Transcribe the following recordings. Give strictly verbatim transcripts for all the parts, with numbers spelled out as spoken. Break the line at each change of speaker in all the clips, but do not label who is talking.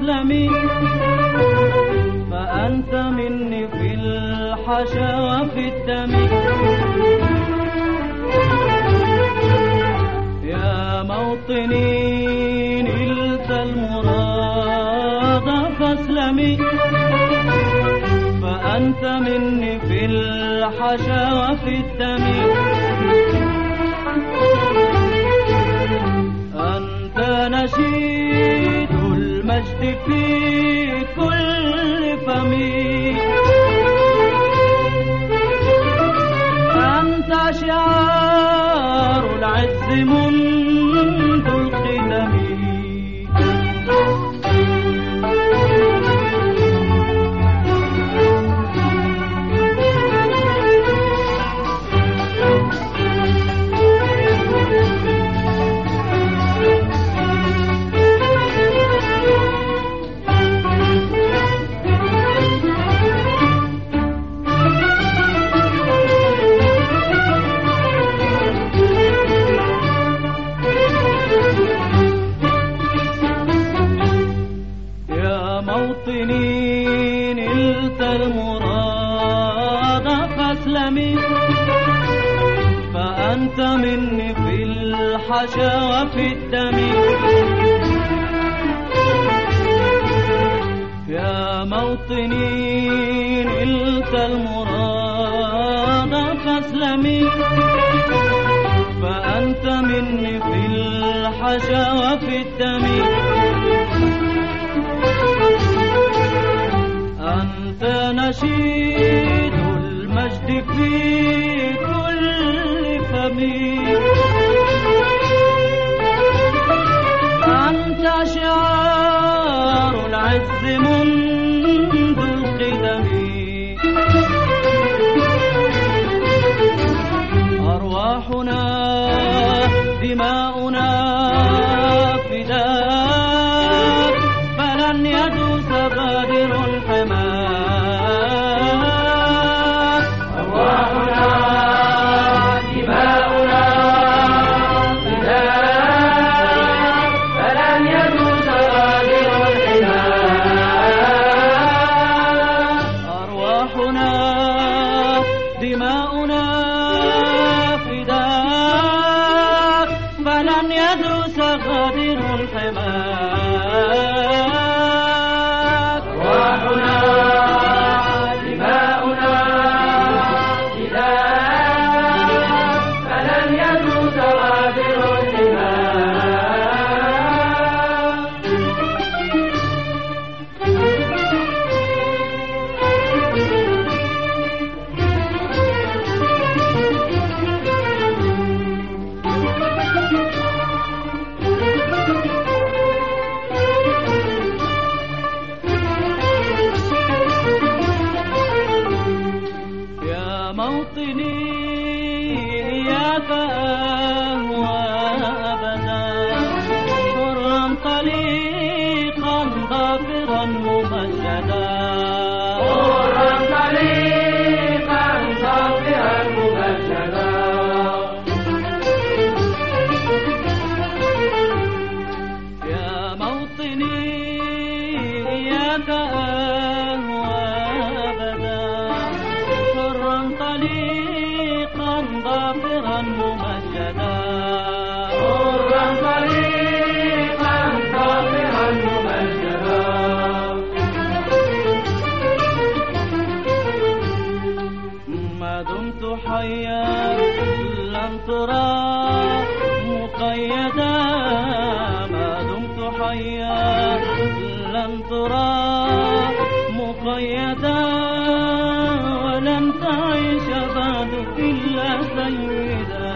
فاسلمي، فأنت مني في الحشا وفي الدم. يا موطني نلت المراد فاسلمي، فأنت مني في الحشا وفي الدم. أنت نشيد المجد في كل فمي، أنت شعار العز منذ القدم. موطني نلت المراد فاسلمي، فأنت مني في الحشا وفي الدم. يا موطني نلت المراد فاسلمي، فأنت مني في الحشا وفي الدم. أنت نشيد المجد في كل فمي، أنت شعار العز منذ القدم. أرواحنا دماؤنا فداك، فلن يدوس غادر حماك.
أرواحنا دماؤنا فداك، فلن يدوس غادر حماك.
أرواحنا دماؤنا فداك، فلن يدوس غادر حماك.
أرواحنا دماؤنا فداك، فلن يدوس غادر حماك.
موطني إياك أهوى أبدا، حرا طليقا ظافرا ممجدا.
حرا طليقا ظافرا ممجدا.
يا موطني إياك أهوى أبدا، طليقا ظافرا ممجدا.
حرا طليقا ظافرا ممجدا.
ما دمت حيا لم ترى مقيدا، ما دمت حيا لم ترى مقيدا، ولن تعيش بعد إلا سيدا.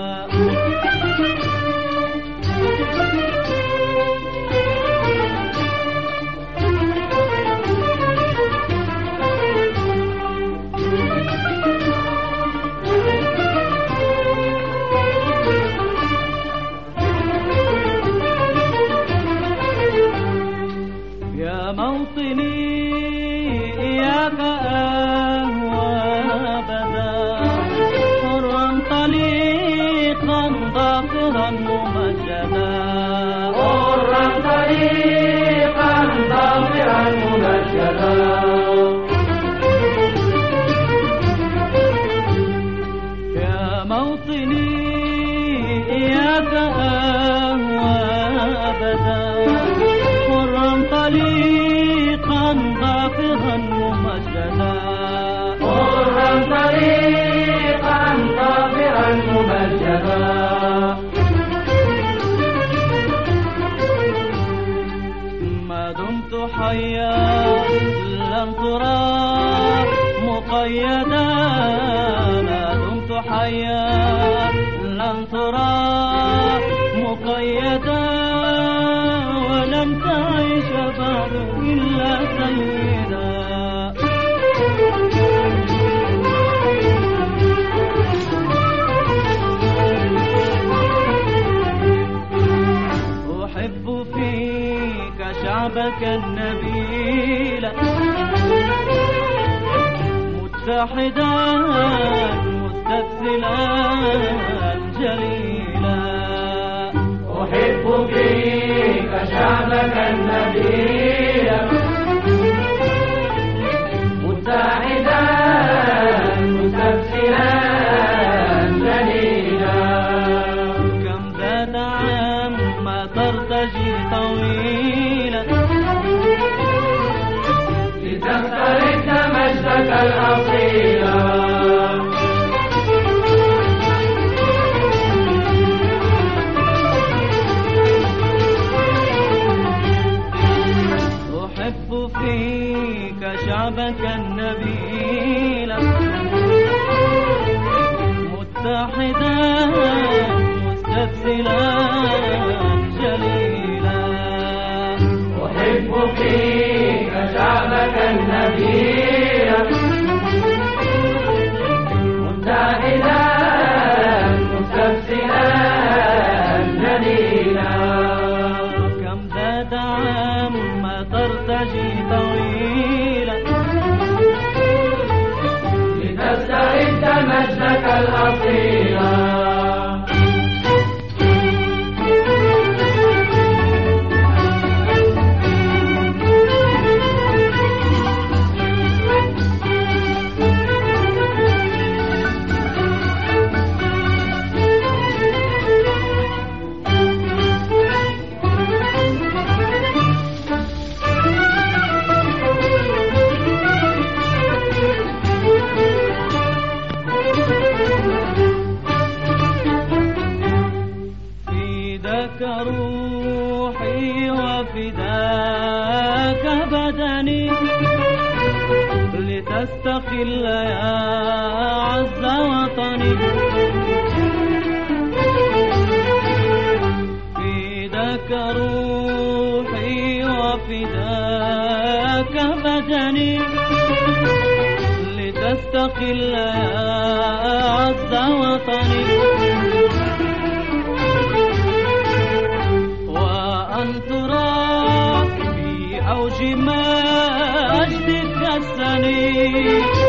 يا موطني إياك أهوى أبدا، حرا طليقا ظافرا ممجدا.
حرا طليقا ظافرا ممجدا.
ما دمت حيا لن ترى مقيدا، ما دمت حيا لن ترى مقيدا، ولم تعيش بعد إلا سيدا. أحب فيك شعبك النبيل متحدا مستبسلا جليلا.
أحب فيك شعبك النبيل متحدا مستبسلا جليلا.
كم ذات عام ما ترتجي طويلا
لتسترد مجدك الأصيلا.
أحب فيك شعبك النبيل متحدا مستبسلا جليلا.
أحب فيك شعبك النبيل متحدا مستبسلا جليلا.
كم ذات عام ما ترتجي طويلا
لتسترد مجدك الأصيلا.
روحي وفداك بدني لتستقل يا عز وطني. فداك روحي وفداك بدني لتستقل يا عز وطني. أوج مجدك السني